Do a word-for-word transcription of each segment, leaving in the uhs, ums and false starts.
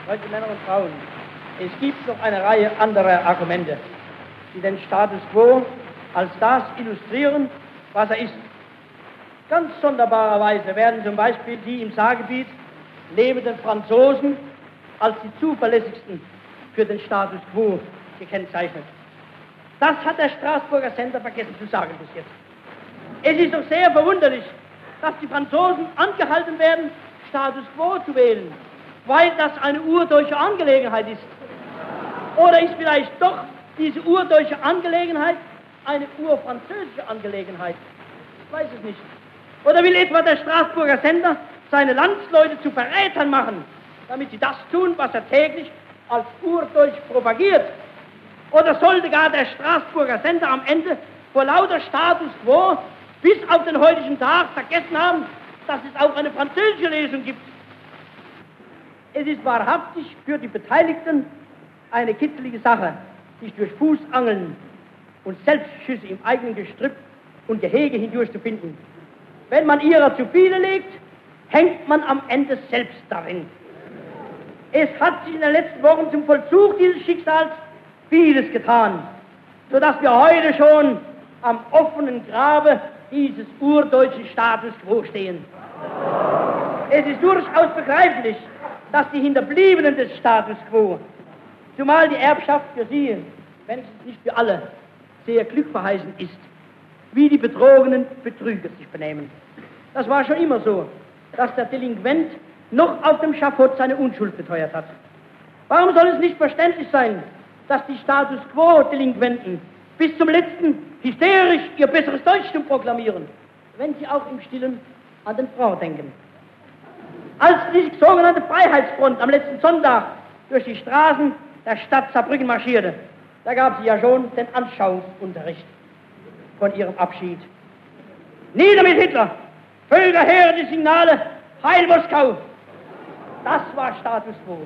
Heute Männer und Frauen, es gibt noch eine Reihe anderer Argumente, die den Status quo als das illustrieren, was er ist. Ganz sonderbarerweise werden zum Beispiel die im Saargebiet lebenden Franzosen als die zuverlässigsten für den Status quo gekennzeichnet. Das hat der Straßburger Sender vergessen zu sagen bis jetzt. Es ist doch sehr verwunderlich, dass die Franzosen angehalten werden, Status quo zu wählen, weil das eine urdeutsche Angelegenheit ist. Oder ist vielleicht doch diese urdeutsche Angelegenheit eine urfranzösische Angelegenheit? Ich weiß es nicht. Oder will etwa der Straßburger Sender seine Landsleute zu Verrätern machen, damit sie das tun, was er täglich als urdeutsch propagiert? Oder sollte gar der Straßburger Sender am Ende vor lauter Status quo bis auf den heutigen Tag vergessen haben, dass es auch eine französische Lesung gibt? Es ist wahrhaftig für die Beteiligten eine kitzelige Sache, sich durch Fußangeln und Selbstschüsse im eigenen Gestrüpp und Gehege hindurch zu finden. Wenn man ihrer zu viele legt, hängt man am Ende selbst darin. Es hat sich in den letzten Wochen zum Vollzug dieses Schicksals vieles getan, sodass wir heute schon am offenen Grabe dieses urdeutschen Status quo stehen. Es ist durchaus begreiflich, dass die Hinterbliebenen des Status quo, zumal die Erbschaft für sie, wenigstens nicht für alle, sehr glückverheißend ist, wie die betrogenen Betrüger sich benehmen. Das war schon immer so, dass der Delinquent noch auf dem Schafott seine Unschuld beteuert hat. Warum soll es nicht verständlich sein, dass die Status Quo-Delinquenten bis zum letzten hysterisch ihr besseres Deutschtum proklamieren, wenn sie auch im Stillen an den Front denken? Als die sogenannte Freiheitsfront am letzten Sonntag durch die Straßen der Stadt Saarbrücken marschierte, da gab sie ja schon den Anschauungsunterricht von ihrem Abschied. Nieder mit Hitler! Völker, höre die Signale! Heil Moskau! Das war Status Quo.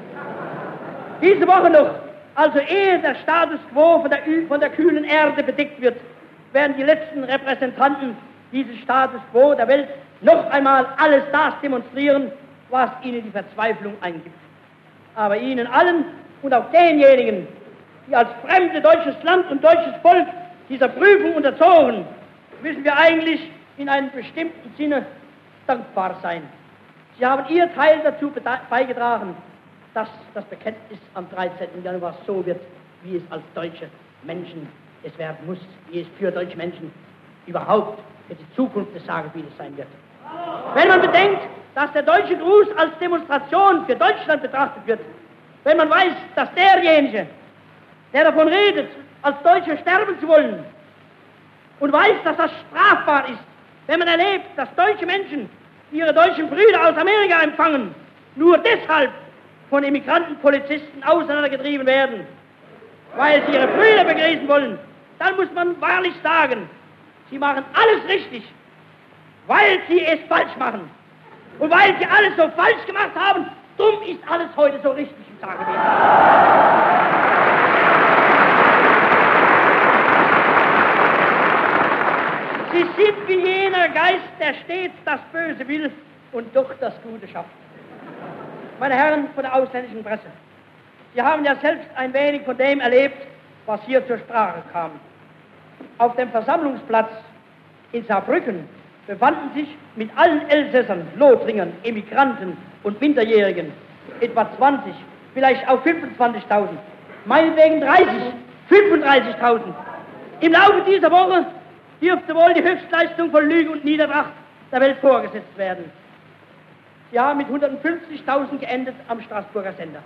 Diese Woche noch, also ehe der Status Quo von der, von der kühlen Erde bedeckt wird, werden die letzten Repräsentanten dieses Status Quo der Welt noch einmal alles das demonstrieren, was ihnen die Verzweiflung eingibt. Aber ihnen allen und auch denjenigen, die als fremde deutsches Land und deutsches Volk dieser Prüfung unterzogen, müssen wir eigentlich in einem bestimmten Sinne dankbar sein. Sie haben ihr Teil dazu beigetragen, dass das Bekenntnis am dreizehnten Januar so wird, wie es als deutsche Menschen es werden muss, wie es für deutsche Menschen überhaupt für die Zukunft des Saargebietes sein wird. Wenn man bedenkt, dass der deutsche Gruß als Demonstration für Deutschland betrachtet wird, wenn man weiß, dass derjenige, der davon redet, als Deutscher sterben zu wollen, und weiß, dass das strafbar ist, wenn man erlebt, dass deutsche Menschen ihre deutschen Brüder aus Amerika empfangen, nur deshalb von Immigrantenpolizisten auseinandergetrieben werden, weil sie ihre Brüder begrüßen wollen, dann muss man wahrlich sagen, sie machen alles richtig, weil sie es falsch machen. Und weil sie alles so falsch gemacht haben, drum ist alles heute so richtig im Saargebiet. Sie sind wie jener Geist, der stets das Böse will und doch das Gute schafft. Meine Herren von der ausländischen Presse, Sie haben ja selbst ein wenig von dem erlebt, was hier zur Sprache kam. Auf dem Versammlungsplatz in Saarbrücken befanden sich mit allen Elsässern, Lothringern, Emigranten und Minderjährigen etwa zwanzig, vielleicht auch fünfundzwanzigtausend, meinetwegen dreißig, fünfunddreißigtausend. Im Laufe dieser Woche dürfte wohl die Höchstleistung von Lüge und Niedertracht der Welt vorgesetzt werden. Sie haben mit hundertfünfzigtausend geendet am Straßburger Sender.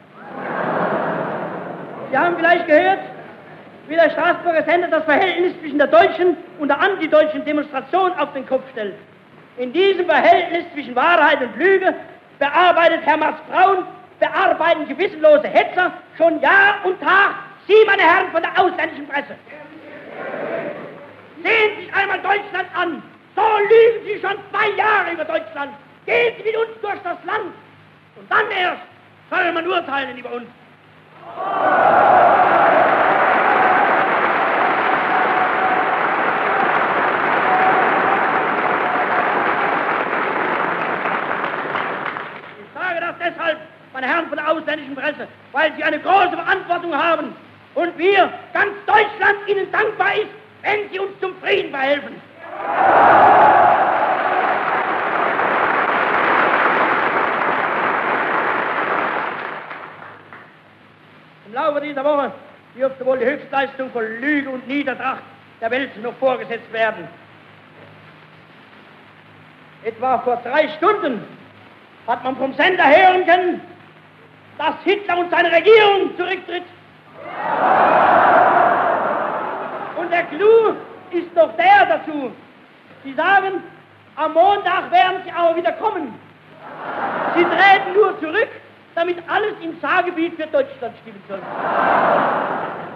Sie haben vielleicht gehört, wie der Straßburger Sender das Verhältnis zwischen der deutschen und der antideutschen Demonstration auf den Kopf stellt. In diesem Verhältnis zwischen Wahrheit und Lüge bearbeitet Herr Max Braun, bearbeiten gewissenlose Hetzer schon Jahr und Tag Sie, meine Herren von der ausländischen Presse. Sehen Sie sich einmal Deutschland an. So lügen Sie schon zwei Jahre über Deutschland. Gehen Sie mit uns durch das Land. Und dann erst soll man urteilen über uns. Ich sage das deshalb, meine Herren von der ausländischen Presse, weil Sie eine große Verantwortung haben und wir, ganz Deutschland, Ihnen dankbar ist, wenn Sie uns zum Frieden verhelfen. Im Laufe dieser Woche dürfte wohl die Höchstleistung von Lüge und Niedertracht der Welt noch vorgesetzt werden. Etwa vor drei Stunden hat man vom Sender hören können, dass Hitler und seine Regierung zurücktritt. Und der Clou ist doch der dazu. Sie sagen, am Montag werden sie aber wieder kommen. Sie treten nur zurück, damit alles im Saargebiet für Deutschland stimmen soll.